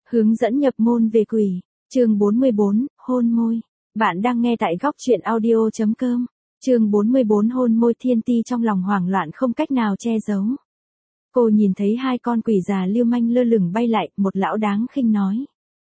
Hướng dẫn nhập môn về quỷ. Chương 44, hôn môi. Bạn đang nghe tại góc truyện audio.com. Chương 44 hôn môi. Thiên Ti trong lòng hoảng loạn không cách nào che giấu. Cô nhìn thấy hai con quỷ già lưu manh lơ lửng bay lại, một lão đáng khinh nói.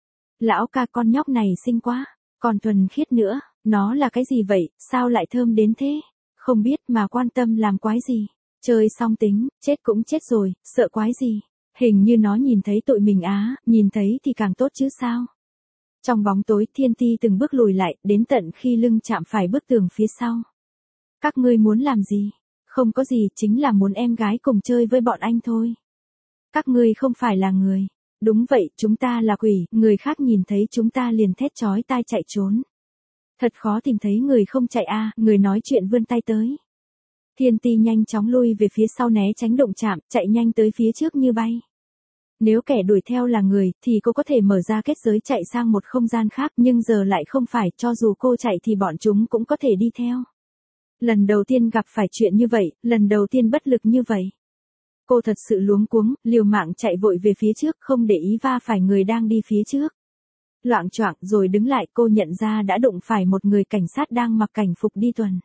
Lão ca, con nhóc này xinh quá, còn thuần khiết nữa, nó là cái gì vậy, sao lại thơm đến thế? Không biết mà quan tâm làm quái gì, chơi xong tính, chết cũng chết rồi, sợ quái gì? Hình như nó nhìn thấy tụi mình á, nhìn thấy thì càng tốt chứ sao? Trong bóng tối Thiên Ti từng bước lùi lại, đến tận khi lưng chạm phải bức tường phía sau. Các ngươi muốn làm gì? Không có gì, chính là muốn em gái cùng chơi với bọn anh thôi. Các ngươi không phải là người. Đúng vậy, chúng ta là quỷ, người khác nhìn thấy chúng ta liền thét chói tai chạy trốn. Thật khó tìm thấy người không chạy a, người nói chuyện vươn tay tới. Thiên Ti nhanh chóng lui về phía sau né tránh đụng chạm, chạy nhanh tới phía trước như bay. Nếu kẻ đuổi theo là người, thì cô có thể mở ra kết giới chạy sang một không gian khác, nhưng giờ lại không phải, cho dù cô chạy thì bọn chúng cũng có thể đi theo. Lần đầu tiên gặp phải chuyện như vậy, lần đầu tiên bất lực như vậy. Cô thật sự luống cuống, liều mạng chạy vội về phía trước, không để ý va phải người đang đi phía trước. Loạng choạng rồi đứng lại, cô nhận ra đã đụng phải một người cảnh sát đang mặc cảnh phục đi tuần.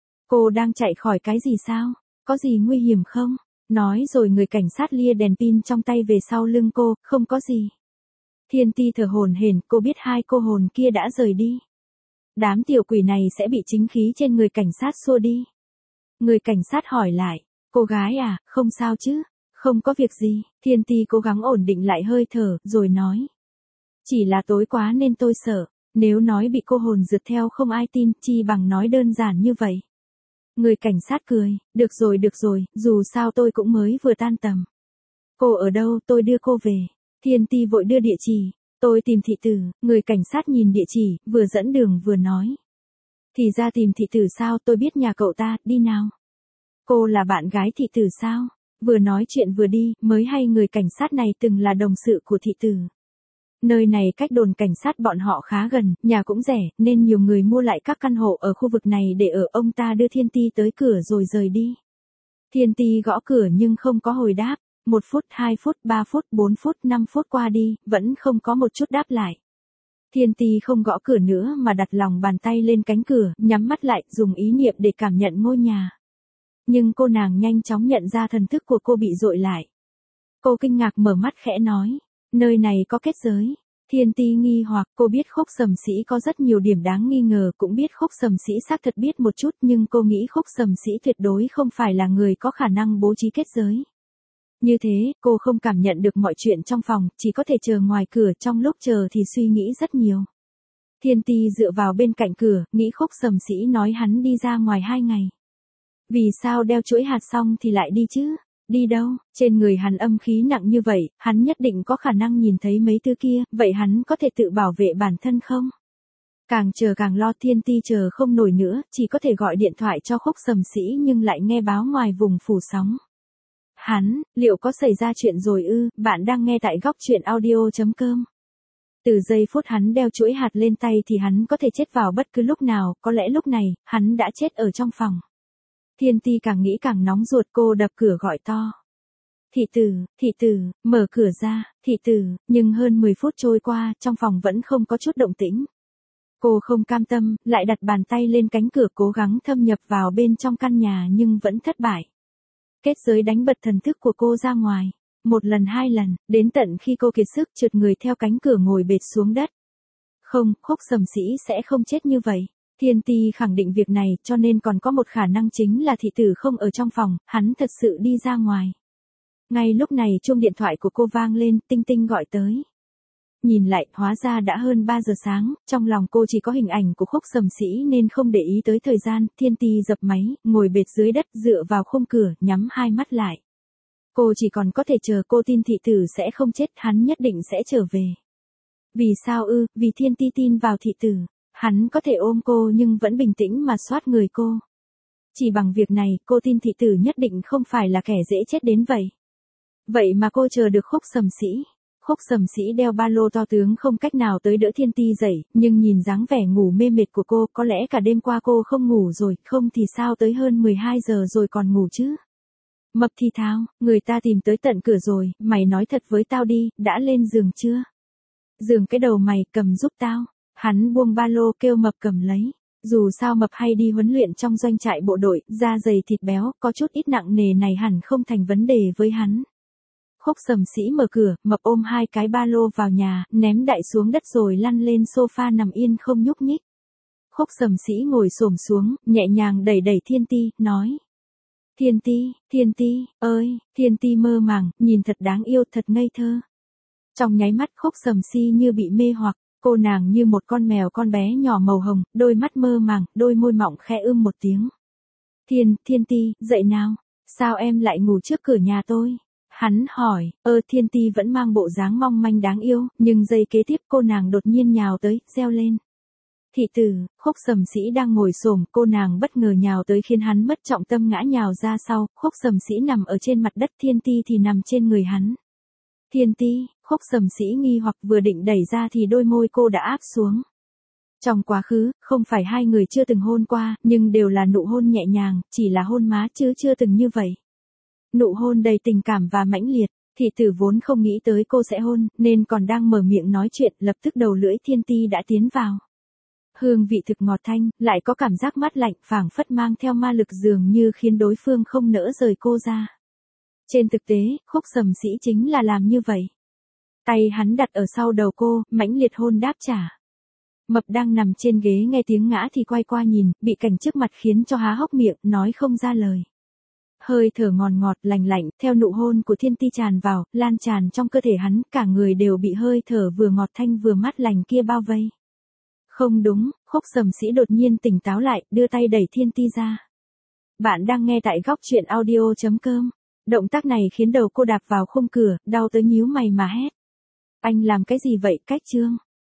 Cô đang chạy khỏi cái gì sao? Có gì nguy hiểm không? Nói rồi người cảnh sát lia đèn pin trong tay về sau lưng cô, không có gì. Thiên Ti thở hổn hển, cô biết hai cô hồn kia đã rời đi. Đám tiểu quỷ này sẽ bị chính khí trên người cảnh sát xua đi. Người cảnh sát hỏi lại, cô gái à, không sao chứ? Không có việc gì. Thiên Ti cố gắng ổn định lại hơi thở, rồi nói. Chỉ là tối quá nên tôi sợ, nếu nói bị cô hồn rượt theo không ai tin, chi bằng nói đơn giản như vậy. Người cảnh sát cười, được rồi, dù sao tôi cũng mới vừa tan tầm. Cô ở đâu, tôi đưa cô về. Thiên Ti vội đưa địa chỉ, tôi tìm thị tử, người cảnh sát nhìn địa chỉ, vừa dẫn đường vừa nói. Thì ra tìm thị tử sao, tôi biết nhà cậu ta, đi nào. Cô là bạn gái thị tử sao? Vừa nói chuyện vừa đi, mới hay người cảnh sát này từng là đồng sự của thị tử. Nơi này cách đồn cảnh sát bọn họ khá gần, nhà cũng rẻ, nên nhiều người mua lại các căn hộ ở khu vực này để ở. Ông ta đưa Thiên Ti tới cửa rồi rời đi. Thiên Ti gõ cửa nhưng không có hồi đáp, 1 phút, 2 phút, 3 phút, 4 phút, 5 phút qua đi, vẫn không có một chút đáp lại. Thiên Ti không gõ cửa nữa mà đặt lòng bàn tay lên cánh cửa, nhắm mắt lại, dùng ý niệm để cảm nhận ngôi nhà. Nhưng cô nàng nhanh chóng nhận ra thần thức của cô bị dội lại. Cô kinh ngạc mở mắt khẽ nói. Nơi này có kết giới. Thiên Ti nghi hoặc, cô biết Khúc Sầm Sĩ có rất nhiều điểm đáng nghi ngờ, cũng biết Khúc Sầm Sĩ xác thật biết một chút, nhưng cô nghĩ Khúc Sầm Sĩ tuyệt đối không phải là người có khả năng bố trí kết giới. Như thế, cô không cảm nhận được mọi chuyện trong phòng, chỉ có thể chờ ngoài cửa, trong lúc chờ thì suy nghĩ rất nhiều. Thiên Ti dựa vào bên cạnh cửa, nghĩ Khúc Sầm Sĩ nói hắn đi ra ngoài 2 ngày. Vì sao đeo chuỗi hạt xong thì lại đi chứ? Đi đâu? Trên người hắn âm khí nặng như vậy, hắn nhất định có khả năng nhìn thấy mấy thứ kia, vậy hắn có thể tự bảo vệ bản thân không? Càng chờ càng lo. Thiên Ti chờ không nổi nữa, chỉ có thể gọi điện thoại cho Khúc Sầm Sĩ nhưng lại nghe báo ngoài vùng phủ sóng. Hắn, liệu có xảy ra chuyện rồi ư? Bạn đang nghe tại góc truyện audio.com. Từ giây phút hắn đeo chuỗi hạt lên tay thì hắn có thể chết vào bất cứ lúc nào, có lẽ lúc này, hắn đã chết ở trong phòng. Thiên Ti càng nghĩ càng nóng ruột, cô đập cửa gọi to. Thị tử, mở cửa ra, thị tử, nhưng hơn 10 phút trôi qua, trong phòng vẫn không có chút động tĩnh. Cô không cam tâm, lại đặt bàn tay lên cánh cửa cố gắng thâm nhập vào bên trong căn nhà nhưng vẫn thất bại. Kết giới đánh bật thần thức của cô ra ngoài. 1 lần 2 lần, đến tận khi cô kiệt sức trượt người theo cánh cửa ngồi bệt xuống đất. Không, Khúc Sầm Sĩ sẽ không chết như vậy. Thiên Ti khẳng định việc này, cho nên còn có một khả năng chính là thị tử không ở trong phòng, hắn thật sự đi ra ngoài. Ngay lúc này chuông điện thoại của cô vang lên, Tinh Tinh gọi tới. Nhìn lại, hóa ra đã hơn 3 giờ sáng, trong lòng cô chỉ có hình ảnh của Khúc Sầm Sĩ nên không để ý tới thời gian. Thiên Ti dập máy, ngồi bệt dưới đất dựa vào khung cửa, nhắm hai mắt lại. Cô chỉ còn có thể chờ. Cô tin thị tử sẽ không chết, hắn nhất định sẽ trở về. Vì sao ư? Vì Thiên Ti tin vào thị tử. Hắn có thể ôm cô nhưng vẫn bình tĩnh mà xoát người cô. Chỉ bằng việc này, cô tin thị tử nhất định không phải là kẻ dễ chết đến vậy. Vậy mà cô chờ được Khúc Sầm Sĩ. Khúc Sầm Sĩ đeo ba lô to tướng không cách nào tới đỡ Thiên Ti dậy, nhưng nhìn dáng vẻ ngủ mê mệt của cô, có lẽ cả đêm qua cô không ngủ rồi, không thì sao tới hơn 12 giờ rồi còn ngủ chứ. Mập thì thào, người ta tìm tới tận cửa rồi, mày nói thật với tao đi, đã lên giường chưa? Dường cái đầu mày, cầm giúp tao. Hắn buông ba lô kêu Mập cầm lấy. Dù sao Mập hay đi huấn luyện trong doanh trại bộ đội, da dày thịt béo, có chút ít nặng nề này hẳn không thành vấn đề với hắn. Khúc Sầm Sĩ mở cửa, Mập ôm hai cái ba lô vào nhà, ném đại xuống đất rồi lăn lên sofa nằm yên không nhúc nhích. Khúc Sầm Sĩ ngồi xổm xuống, nhẹ nhàng đẩy đẩy Thiên Ti, nói. Thiên Ti, ơi, Thiên Ti mơ màng, nhìn thật đáng yêu, thật ngây thơ. Trong nháy mắt Khúc Sầm Si như bị mê hoặc, cô nàng như một con mèo con bé nhỏ màu hồng, đôi mắt mơ màng, đôi môi mọng khẽ một tiếng. Thiên Ti, dậy nào, sao em lại ngủ trước cửa nhà tôi? Hắn hỏi, Thiên Ti vẫn mang bộ dáng mong manh đáng yêu, nhưng giây kế tiếp cô nàng đột nhiên nhào tới, reo lên. Thị tử, Khúc Sầm Sĩ đang ngồi xổm, cô nàng bất ngờ nhào tới khiến hắn mất trọng tâm ngã nhào ra sau, Khúc Sầm Sĩ nằm ở trên mặt đất, Thiên Ti thì nằm trên người hắn. Thiên Ti, Khúc Sầm Sĩ nghi hoặc vừa định đẩy ra thì đôi môi cô đã áp xuống. Trong quá khứ, không phải hai người chưa từng hôn qua, nhưng đều là nụ hôn nhẹ nhàng, chỉ là hôn má chứ chưa từng như vậy. Nụ hôn đầy tình cảm và mãnh liệt, thị tử vốn không nghĩ tới cô sẽ hôn, nên còn đang mở miệng nói chuyện, lập tức đầu lưỡi Thiên Ti đã tiến vào. Hương vị thực ngọt thanh, lại có cảm giác mát lạnh, phảng phất mang theo ma lực dường như khiến đối phương không nỡ rời cô ra. Trên thực tế, Khúc Sầm Sĩ chính là làm như vậy. Tay hắn đặt ở sau đầu cô, mãnh liệt hôn đáp trả. Mập đang nằm trên ghế nghe tiếng ngã thì quay qua nhìn, bị cảnh trước mặt khiến cho há hốc miệng, nói không ra lời. Hơi thở ngọt lành lạnh, theo nụ hôn của Thiên Ti tràn vào, lan tràn trong cơ thể hắn, cả người đều bị hơi thở vừa ngọt thanh vừa mát lành kia bao vây. Không đúng, Khúc Sầm Sĩ đột nhiên tỉnh táo lại, đưa tay đẩy Thiên Ti ra. Bạn đang nghe tại góc truyện audio.com. Động tác này khiến đầu cô đạp vào khung cửa, đau tới nhíu mày mà hét. Anh làm cái gì vậy, Cách Trương?